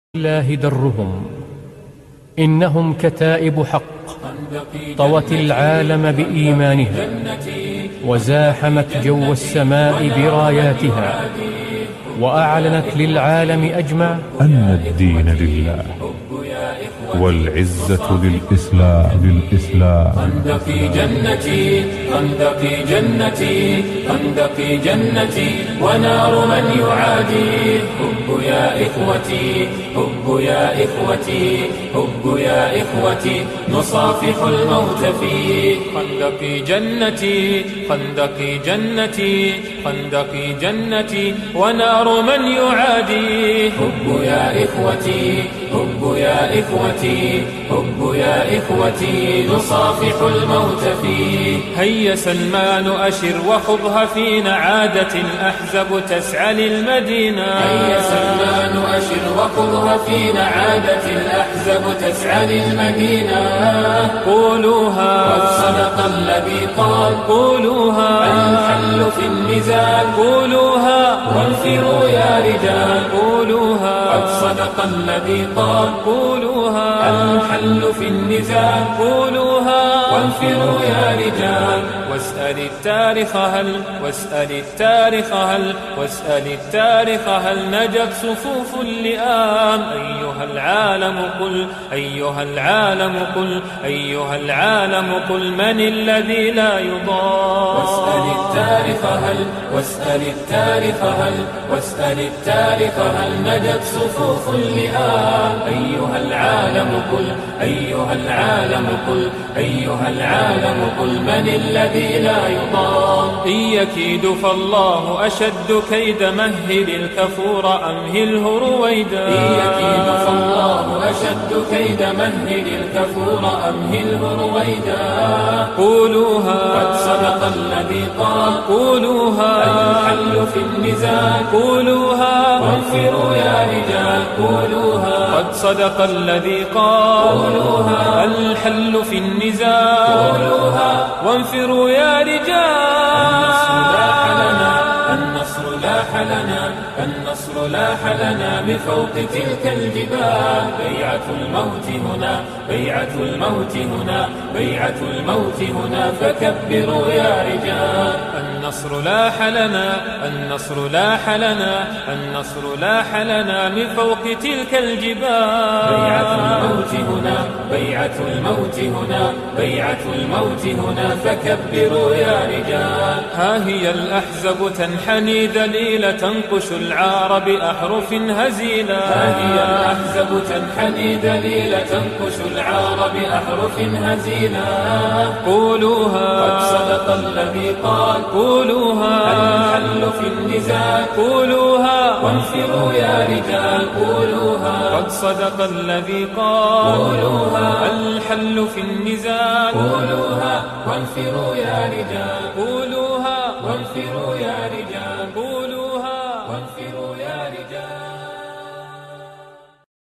الله درهم، إنهم كتائب حق طوت العالم بإيمانها، وزاحمت جو السماء براياتها، وأعلنت للعالم أجمع أن الدين لله والعزة للإسلام. خندقي جنتي، خندقي جنتي، خندقي جنتي، ونار من يعادي. حب يا إخوتي، حب يا إخوتي، حب يا إخوتي، نصافح الموت فيه. خندقي جنتي، خندقي جنتي، خندقي جنتي، ونار من يعادي. حب يا إخوتي، حب يا إخوتي، حب يا إخوتي، نصافح الموت فيه. هيا سلمان أشر وخضها فينا، عادت الأحزاب تسعى للمدينة. هيا سلمان أشر وخضها فينا، عادت الأحزاب تسعى للمدينة. قولوها قد صدق الذي قال، قولوها الحل في النزال. قولوها وانفروا يا رجال، قولوها قد صدق الذي قال. قولوها الحل في النزال. قولوها وانفروا يا رجال. واسأل التاريخ هل، واسأل التاريخ هل، واسأل التاريخ هل نجت صفوف اللئام. أيها العالم قل، أيها العالم قل، أيها العالم قل، من الذي لا يضام. واسأل التاريخ هل، واسأل التاريخ هل، واسأل التاريخ هل نجت صفوف اللئام. أيها العالم قل، أيها العالم قل، أيها العالم قل، من الذي لا يضام. إن يكيد فالله أشد كيد، مهل الكفور أمهله رويدا. إن يكيد فالله أشد كيد، مهل الكفور أمهله رويدا. قولوها قد صدق الذي قال. قولوها الحل في النزال. قولوها وانفروا يا رجال. قولوها قد صدق الذي قال. قولوها الحل في النزال. قولوها وانفروا يا رجال. النصر لاح لنا، النصر لاح لنا، النصر لاح لنا بفوق تلك الجبال. بيعة الموت هنا، بيعة الموت هنا، بيعة الموت هنا، فكبروا يا رجال. النصر لاح لنا، النصر لاح لنا، النصر لاح لنا من فوق تلك الجبال. بيعة الموت هنا، بيعة الموت هنا، بيعة الموت هنا، فكبروا يا رجال. ها هي الأحزاب تنحني ذليلة، تنقش العار بأحرف هزيلة. ها هي الأحزاب تنحني ذليلة، تنقش العار بأحرف هزيلة. قولوها قد صدق الذي قال. قولوها الحل في النزال. قولوها وانفروا يا رجال. قولوها قد صدق الذي قال. قولوها الحل في النزال. قولوها وانفروا يا رجال. قولوها وانفروا يا رجال.